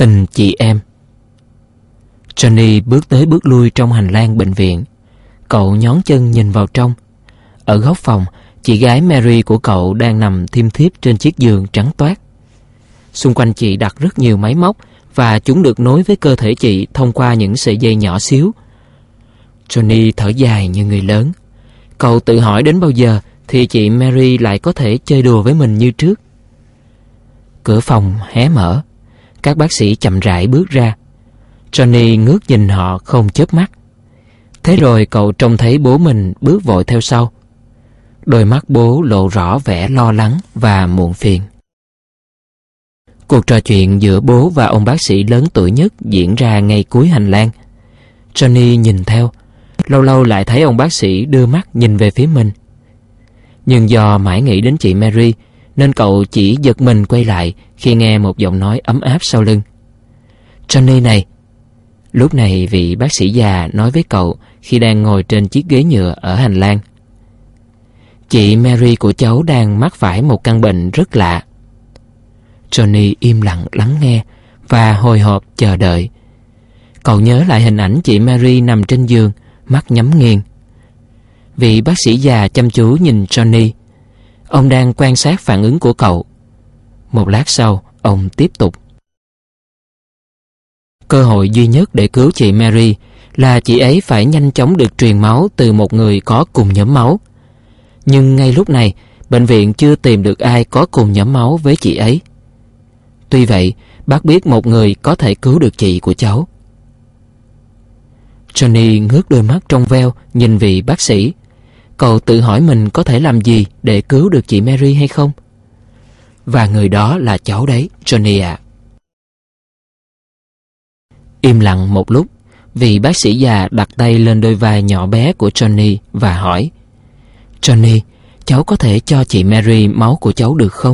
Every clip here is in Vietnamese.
Tình chị em. Johnny bước tới bước lui trong hành lang bệnh viện. Cậu nhón chân nhìn vào trong. Ở góc phòng, chị gái Mary của cậu đang nằm thiêm thiếp trên chiếc giường trắng toát. Xung quanh chị đặt rất nhiều máy móc, và chúng được nối với cơ thể chị thông qua những sợi dây nhỏ xíu. Johnny thở dài như người lớn. Cậu tự hỏi đến bao giờ thì chị Mary lại có thể chơi đùa với mình như trước. Cửa phòng hé mở. Các bác sĩ chậm rãi bước ra. Johnny ngước nhìn họ không chớp mắt. Thế rồi cậu trông thấy bố mình bước vội theo sau. Đôi mắt bố lộ rõ vẻ lo lắng và muộn phiền. Cuộc trò chuyện giữa bố và ông bác sĩ lớn tuổi nhất diễn ra ngay cuối hành lang. Johnny nhìn theo. Lâu lâu lại thấy ông bác sĩ đưa mắt nhìn về phía mình. Nhưng do mãi nghĩ đến chị Mary, nên cậu chỉ giật mình quay lại khi nghe một giọng nói ấm áp sau lưng. Johnny này. Lúc này vị bác sĩ già nói với cậu khi đang ngồi trên chiếc ghế nhựa ở hành lang. Chị Mary của cháu đang mắc phải một căn bệnh rất lạ. Johnny im lặng lắng nghe và hồi hộp chờ đợi. Cậu nhớ lại hình ảnh chị Mary nằm trên giường, mắt nhắm nghiền. Vị bác sĩ già chăm chú nhìn Johnny. Ông đang quan sát phản ứng của cậu. Một lát sau, ông tiếp tục. Cơ hội duy nhất để cứu chị Mary là chị ấy phải nhanh chóng được truyền máu từ một người có cùng nhóm máu. Nhưng ngay lúc này, bệnh viện chưa tìm được ai có cùng nhóm máu với chị ấy. Tuy vậy, bác biết một người có thể cứu được chị của cháu. Johnny ngước đôi mắt trong veo nhìn vị bác sĩ. Cậu tự hỏi mình có thể làm gì để cứu được chị Mary hay không? Và người đó là cháu đấy, Johnny ạ. Im lặng một lúc, vị bác sĩ già đặt tay lên đôi vai nhỏ bé của Johnny và hỏi: Johnny, cháu có thể cho chị Mary máu của cháu được không?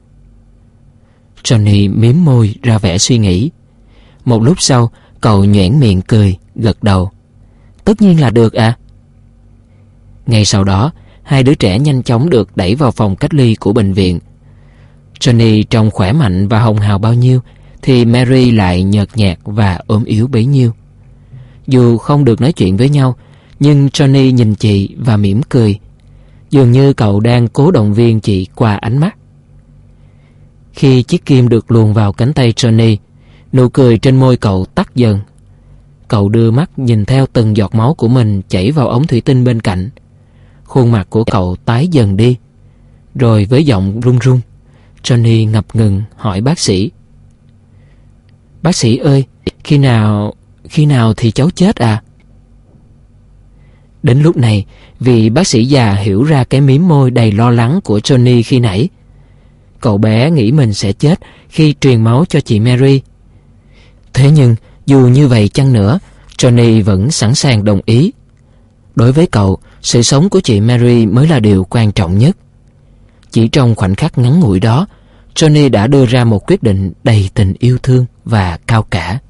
Johnny mím môi ra vẻ suy nghĩ. Một lúc sau, cậu nhoẻn miệng cười, gật đầu. Tất nhiên là được ạ. Ngay sau đó, hai đứa trẻ nhanh chóng được đẩy vào phòng cách ly của bệnh viện. Johnny trông khỏe mạnh và hồng hào bao nhiêu, thì Mary lại nhợt nhạt và ốm yếu bấy nhiêu. Dù không được nói chuyện với nhau, nhưng Johnny nhìn chị và mỉm cười. Dường như cậu đang cố động viên chị qua ánh mắt. Khi chiếc kim được luồn vào cánh tay Johnny, nụ cười trên môi cậu tắt dần. Cậu đưa mắt nhìn theo từng giọt máu của mình chảy vào ống thủy tinh bên cạnh. Khuôn mặt của cậu tái dần đi. Rồi với giọng run run, Johnny ngập ngừng hỏi bác sĩ: Bác sĩ ơi, khi nào thì cháu chết à? Đến lúc này, vị bác sĩ già hiểu ra cái mím môi đầy lo lắng của Johnny khi nãy. Cậu bé nghĩ mình sẽ chết khi truyền máu cho chị Mary. Thế nhưng, dù như vậy chăng nữa, Johnny vẫn sẵn sàng đồng ý. Đối với cậu, sự sống của chị Mary mới là điều quan trọng nhất. Chỉ trong khoảnh khắc ngắn ngủi đó, Johnny đã đưa ra một quyết định đầy tình yêu thương và cao cả.